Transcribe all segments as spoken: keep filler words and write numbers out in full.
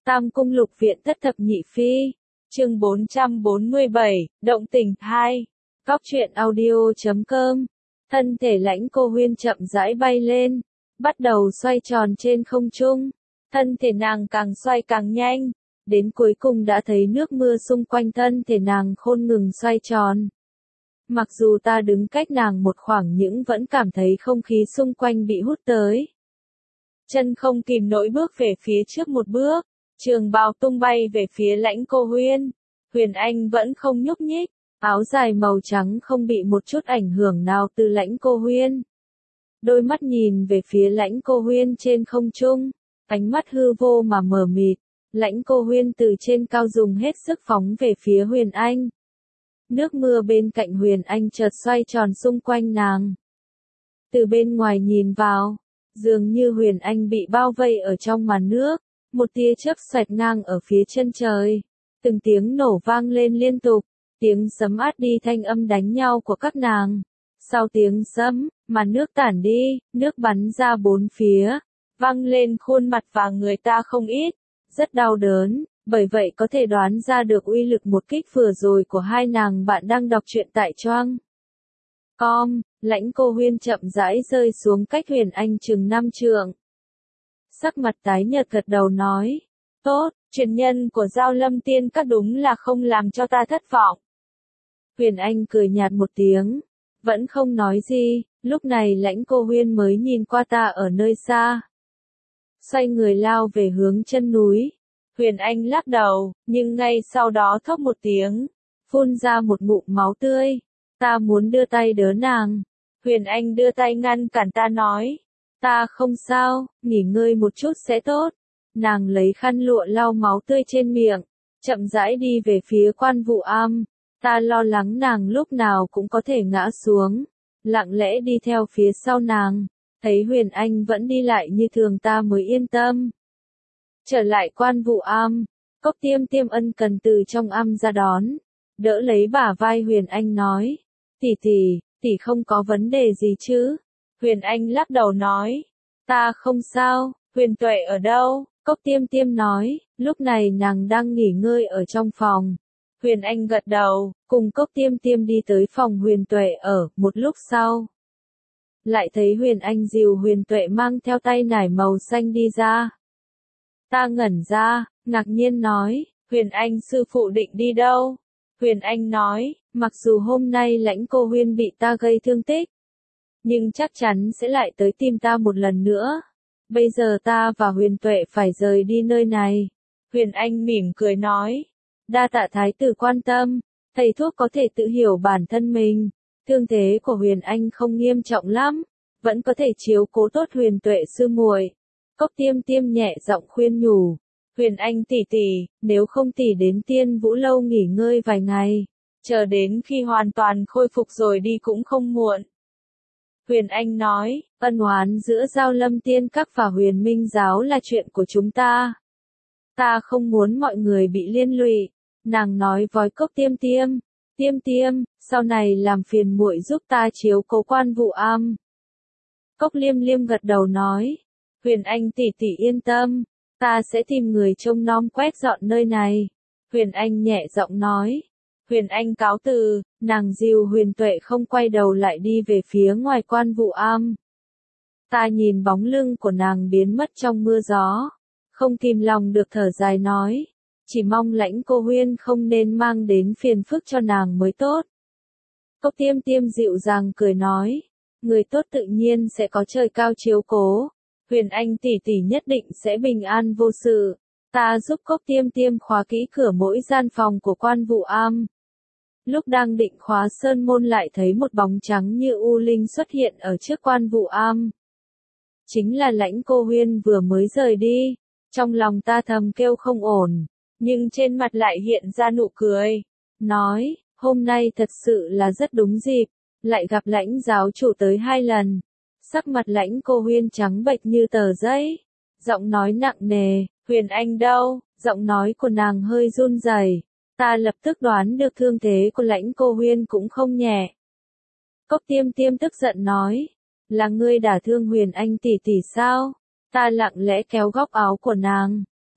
Tam Cung Lục Viện Thất Thập Nhị Phi, chương bốn trăm bốn mươi bảy, Động Tình hai, Góc truyện audio chấm com. Thân thể Lãnh Cô Huyên chậm rãi bay lên, bắt đầu xoay tròn trên không trung. Thân thể nàng càng xoay càng nhanh, đến cuối cùng đã thấy nước mưa xung quanh thân thể nàng không ngừng xoay tròn. Mặc dù ta đứng cách nàng một khoảng nhưng vẫn cảm thấy không khí xung quanh bị hút tới. Chân không kìm nổi bước về phía trước một bước, trường bào tung bay về phía Lãnh Cô Huyên. Huyền Anh vẫn không nhúc nhích, áo dài màu trắng không bị một chút ảnh hưởng nào từ Lãnh Cô Huyên. Đôi mắt nhìn về phía Lãnh Cô Huyên trên không trung, ánh mắt hư vô mà mờ mịt. Lãnh Cô Huyên từ trên cao dùng hết sức phóng về phía Huyền Anh. Nước mưa bên cạnh Huyền Anh chợt xoay tròn xung quanh nàng. Từ bên ngoài nhìn vào, dường như Huyền Anh bị bao vây ở trong màn nước, một tia chớp xoẹt ngang ở phía chân trời. Từng tiếng nổ vang lên liên tục, tiếng sấm át đi thanh âm đánh nhau của các nàng. Sau tiếng sấm, màn nước tản đi, nước bắn ra bốn phía, văng lên khuôn mặt và người ta không ít, rất đau đớn. Bởi vậy có thể đoán ra được uy lực một kích vừa rồi của hai nàng bạn đang đọc truyện tại Choang. Com, Lãnh Cô Huyên chậm rãi rơi xuống cách Huyền Anh chừng năm trượng. Sắc mặt tái nhợt gật đầu nói, tốt, truyền nhân của Giao Lâm Tiên Các đúng là không làm cho ta thất vọng. Huyền Anh cười nhạt một tiếng, vẫn không nói gì, lúc này Lãnh Cô Huyên mới nhìn qua ta ở nơi xa. Xoay người lao về hướng chân núi. Huyền Anh lắc đầu, nhưng ngay sau đó thốc một tiếng, phun ra một ngụm máu tươi. Ta muốn đưa tay đỡ nàng. Huyền Anh đưa tay ngăn cản ta nói, ta không sao, nghỉ ngơi một chút sẽ tốt. Nàng lấy khăn lụa lau máu tươi trên miệng, chậm rãi đi về phía Quan Vụ Am. Ta lo lắng nàng lúc nào cũng có thể ngã xuống, lặng lẽ đi theo phía sau nàng. Thấy Huyền Anh vẫn đi lại như thường ta mới yên tâm. Trở lại Quan Vụ Am, Cốc Tiêm Tiêm ân cần từ trong am ra đón, đỡ lấy bả vai Huyền Anh nói, tỷ tỷ, tỷ không có vấn đề gì chứ? Huyền Anh lắc đầu nói, ta không sao. Huyền Tuệ ở đâu? Cốc Tiêm Tiêm nói, lúc này nàng đang nghỉ ngơi ở trong phòng. Huyền Anh gật đầu, cùng Cốc Tiêm Tiêm đi tới phòng Huyền Tuệ ở. Một lúc sau, lại thấy Huyền Anh dìu Huyền Tuệ mang theo tay nải màu xanh đi ra. Ta ngẩn ra, ngạc nhiên nói, Huyền Anh sư phụ định đi đâu? Huyền Anh nói, mặc dù hôm nay Lãnh Cô Huyên bị ta gây thương tích, nhưng chắc chắn sẽ lại tới tìm ta một lần nữa. Bây giờ ta và Huyền Tuệ phải rời đi nơi này. Huyền Anh mỉm cười nói, đa tạ thái tử quan tâm, thầy thuốc có thể tự hiểu bản thân mình. Thương thế của Huyền Anh không nghiêm trọng lắm, vẫn có thể chiếu cố tốt Huyền Tuệ sư muội. Cốc Tiêm Tiêm nhẹ giọng khuyên nhủ, Huyền Anh tỷ tỷ, nếu không tỷ đến Tiên Vũ Lâu nghỉ ngơi vài ngày, chờ đến khi hoàn toàn khôi phục rồi đi cũng không muộn. Huyền Anh nói, ân oán giữa Giao Lâm Tiên Các và Huyền Minh Giáo là chuyện của chúng ta. Ta không muốn mọi người bị liên lụy. Nàng nói với Cốc Tiêm Tiêm, Tiêm Tiêm, sau này làm phiền muội giúp ta chiếu cố Quan Vụ Am. Cốc Liêm Liêm gật đầu nói, Huyền Anh tỷ tỷ yên tâm, ta sẽ tìm người trông nom quét dọn nơi này. Huyền Anh nhẹ giọng nói. Huyền Anh cáo từ, nàng dìu Huyền Tuệ không quay đầu lại đi về phía ngoài Quan Vụ Am. Ta nhìn bóng lưng của nàng biến mất trong mưa gió, không kìm lòng được thở dài nói, chỉ mong Lãnh Cô Huyên không nên mang đến phiền phức cho nàng mới tốt. Cốc Tiêm Tiêm dịu dàng cười nói, người tốt tự nhiên sẽ có trời cao chiếu cố. Huyền Anh tỷ tỷ nhất định sẽ bình an vô sự. Ta giúp Cốc Tiêm Tiêm khóa kỹ cửa mỗi gian phòng của Quan Vụ Am. Lúc đang định khóa sơn môn lại thấy một bóng trắng như u linh xuất hiện ở trước Quan Vụ Am. Chính là Lãnh Cô Huyên vừa mới rời đi. Trong lòng ta thầm kêu không ổn, nhưng trên mặt lại hiện ra nụ cười. Nói, hôm nay thật sự là rất đúng dịp, lại gặp Lãnh giáo chủ tới hai lần. Sắc mặt Lãnh Cô Huyên trắng bệch như tờ giấy, giọng nói nặng nề, Huyền Anh đâu? Giọng nói của nàng hơi run rẩy. Ta lập tức đoán được thương thế của Lãnh Cô Huyên cũng không nhẹ. Cốc Tiêm Tiêm tức giận nói, là ngươi đả thương Huyền Anh tỷ tỷ sao? Ta lặng lẽ kéo góc áo của nàng,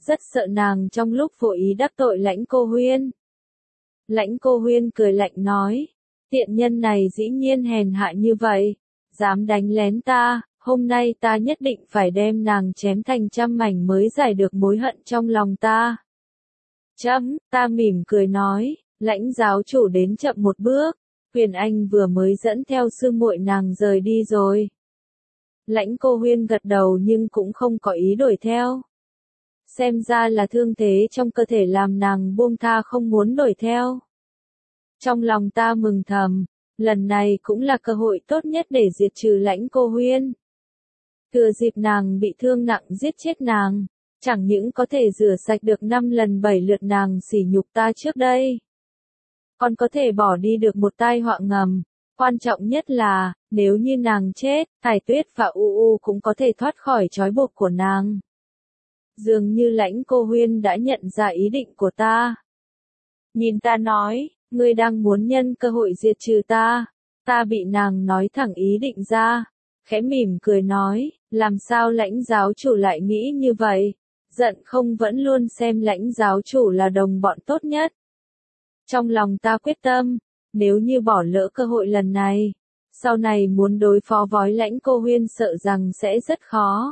rất sợ nàng trong lúc vô ý đắc tội Lãnh Cô Huyên. Lãnh Cô Huyên cười lạnh nói, tiện nhân này dĩ nhiên hèn hạ như vậy, dám đánh lén ta, hôm nay ta nhất định phải đem nàng chém thành trăm mảnh mới giải được mối hận trong lòng ta. Chấm, ta mỉm cười nói, Lãnh giáo chủ đến chậm một bước, Huyền Anh vừa mới dẫn theo sư muội nàng rời đi rồi. Lãnh Cô Huyên gật đầu nhưng cũng không có ý đuổi theo. Xem ra là thương thế trong cơ thể làm nàng buông tha không muốn đuổi theo. Trong lòng ta mừng thầm, lần này cũng là cơ hội tốt nhất để diệt trừ Lãnh Cô Huyên. Thừa dịp nàng bị thương nặng giết chết nàng, chẳng những có thể rửa sạch được năm lần bảy lượt nàng sỉ nhục ta trước đây, còn có thể bỏ đi được một tai họa ngầm. Quan trọng nhất là, nếu như nàng chết, Thải Tuyết và U U cũng có thể thoát khỏi trói buộc của nàng. Dường như Lãnh Cô Huyên đã nhận ra ý định của ta. Nhìn ta nói, ngươi đang muốn nhân cơ hội diệt trừ ta. Ta bị nàng nói thẳng ý định ra, khẽ mỉm cười nói, làm sao Lãnh giáo chủ lại nghĩ như vậy? Giận không vẫn luôn xem Lãnh giáo chủ là đồng bọn tốt nhất. Trong lòng ta quyết tâm, nếu như bỏ lỡ cơ hội lần này, sau này muốn đối phó với Lãnh Cô Huyên sợ rằng sẽ rất khó.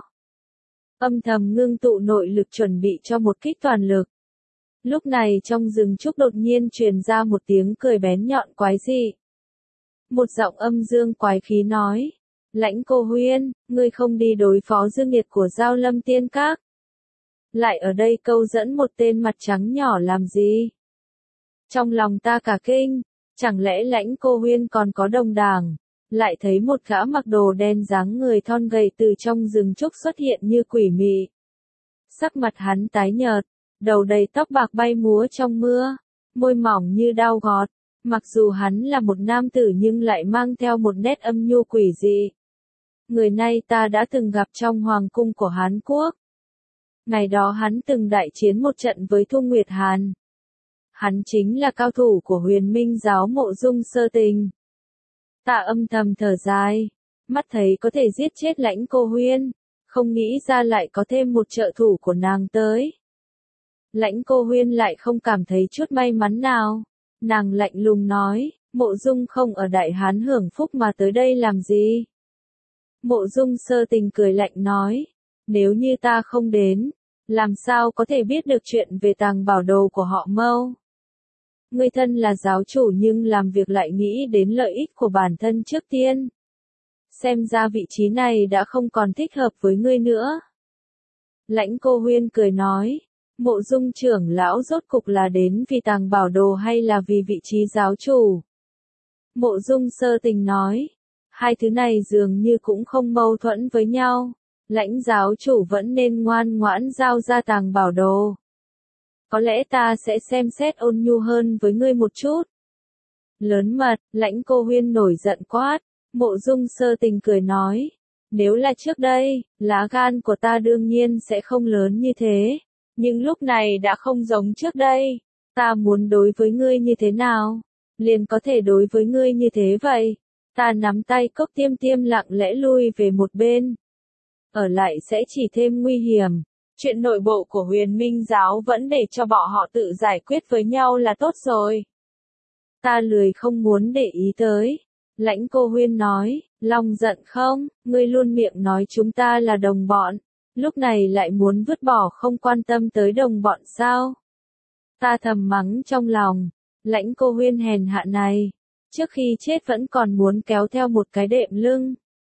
Âm thầm ngưng tụ nội lực chuẩn bị cho một kích toàn lực. Lúc này trong rừng trúc đột nhiên truyền ra một tiếng cười bén nhọn quái dị. Một giọng âm dương quái khí nói, Lãnh Cô Huyên, ngươi không đi đối phó dương nghiệt của Giao Lâm Tiên Các. Lại ở đây câu dẫn một tên mặt trắng nhỏ làm gì? Trong lòng ta cả kinh, chẳng lẽ Lãnh Cô Huyên còn có đồng đảng? Lại thấy một gã mặc đồ đen dáng người thon gầy từ trong rừng trúc xuất hiện như quỷ mị. Sắc mặt hắn tái nhợt, đầu đầy tóc bạc bay múa trong mưa, môi mỏng như dao gọt. Mặc dù hắn là một nam tử nhưng lại mang theo một nét âm nhu quỷ dị. Người này ta đã từng gặp trong hoàng cung của Hán Quốc. Ngày đó hắn từng đại chiến một trận với Thu Nguyệt Hàn. Hắn chính là cao thủ của Huyền Minh giáo Mộ Dung Sơ Tình. Ta âm thầm thở dài, mắt thấy có thể giết chết Lãnh Cô Huyên, không nghĩ ra lại có thêm một trợ thủ của nàng tới. Lãnh Cô Huyên lại không cảm thấy chút may mắn nào. Nàng lạnh lùng nói, Mộ Dung không ở Đại Hán hưởng phúc mà tới đây làm gì? Mộ Dung Sơ Tình cười lạnh nói, nếu như ta không đến, làm sao có thể biết được chuyện về tàng bảo đồ của họ Mâu? Ngươi thân là giáo chủ nhưng làm việc lại nghĩ đến lợi ích của bản thân trước tiên. Xem ra vị trí này đã không còn thích hợp với ngươi nữa. Lãnh Cô Huyên cười nói, Mộ Dung trưởng lão rốt cục là đến vì tàng bảo đồ hay là vì vị trí giáo chủ? Mộ Dung Sơ Tình nói, hai thứ này dường như cũng không mâu thuẫn với nhau. Lãnh giáo chủ vẫn nên ngoan ngoãn giao ra tàng bảo đồ. Có lẽ ta sẽ xem xét ôn nhu hơn với ngươi một chút. Lớn mật, Lãnh Cô Huyên nổi giận quát. Mộ Dung Sơ Tình cười nói, nếu là trước đây, lá gan của ta đương nhiên sẽ không lớn như thế. Nhưng lúc này đã không giống trước đây. Ta muốn đối với ngươi như thế nào, liền có thể đối với ngươi như thế vậy. Ta nắm tay Cốc Tiêm Tiêm lặng lẽ lui về một bên. Ở lại sẽ chỉ thêm nguy hiểm. Chuyện nội bộ của Huyền Minh giáo vẫn để cho bọn họ tự giải quyết với nhau là tốt rồi. Ta lười không muốn để ý tới. Lãnh Cô Huyên nói, lòng giận không, ngươi luôn miệng nói chúng ta là đồng bọn. Lúc này lại muốn vứt bỏ không quan tâm tới đồng bọn sao? Ta thầm mắng trong lòng, Lãnh Cô Huyên hèn hạ này, trước khi chết vẫn còn muốn kéo theo một cái đệm lưng.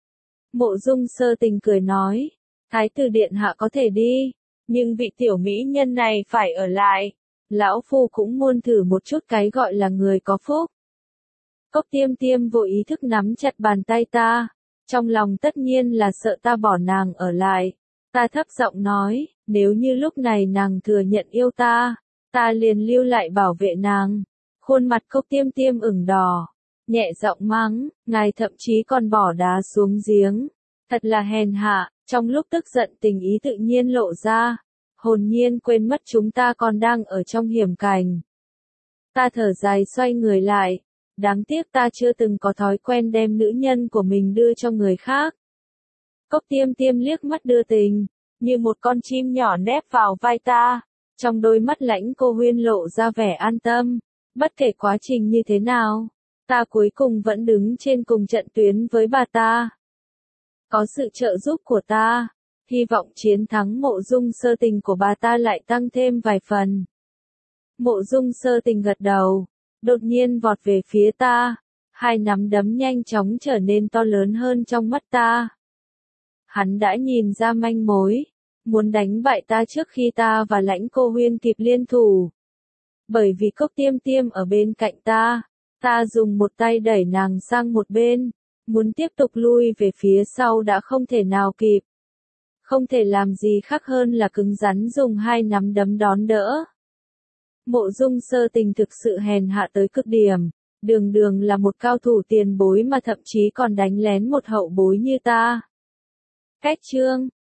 Mộ Dung Sơ Tình cười nói, Thái tử điện hạ có thể đi, nhưng vị tiểu mỹ nhân này phải ở lại. Lão phu cũng muốn thử một chút cái gọi là người có phúc. Cốc Tiêm Tiêm vô ý thức nắm chặt bàn tay ta, trong lòng tất nhiên là sợ ta bỏ nàng ở lại. Ta thấp giọng nói, nếu như lúc này nàng thừa nhận yêu ta, ta liền lưu lại bảo vệ nàng. Khuôn mặt Cốc Tiêm Tiêm ửng đỏ, nhẹ giọng mắng, ngài thậm chí còn bỏ đá xuống giếng. Thật là hèn hạ, trong lúc tức giận tình ý tự nhiên lộ ra, hồn nhiên quên mất chúng ta còn đang ở trong hiểm cảnh. Ta thở dài xoay người lại, đáng tiếc ta chưa từng có thói quen đem nữ nhân của mình đưa cho người khác. Cốc Tiêm Tiêm liếc mắt đưa tình, như một con chim nhỏ nép vào vai ta. Trong đôi mắt Lãnh Cô Huyên lộ ra vẻ an tâm. Bất kể quá trình như thế nào, ta cuối cùng vẫn đứng trên cùng trận tuyến với bà ta. Có sự trợ giúp của ta, hy vọng chiến thắng Mộ Dung Sơ Tình của bà ta lại tăng thêm vài phần. Mộ Dung Sơ Tình gật đầu, đột nhiên vọt về phía ta, hai nắm đấm nhanh chóng trở nên to lớn hơn trong mắt ta. Hắn đã nhìn ra manh mối, muốn đánh bại ta trước khi ta và Lãnh Cô Huyên kịp liên thủ. Bởi vì Cốc Tiêm Tiêm ở bên cạnh ta, ta dùng một tay đẩy nàng sang một bên, muốn tiếp tục lui về phía sau đã không thể nào kịp. Không thể làm gì khác hơn là cứng rắn dùng hai nắm đấm đón đỡ. Mộ Dung Sơ Tình thực sự hèn hạ tới cực điểm, đường đường là một cao thủ tiền bối mà thậm chí còn đánh lén một hậu bối như ta. Cách chương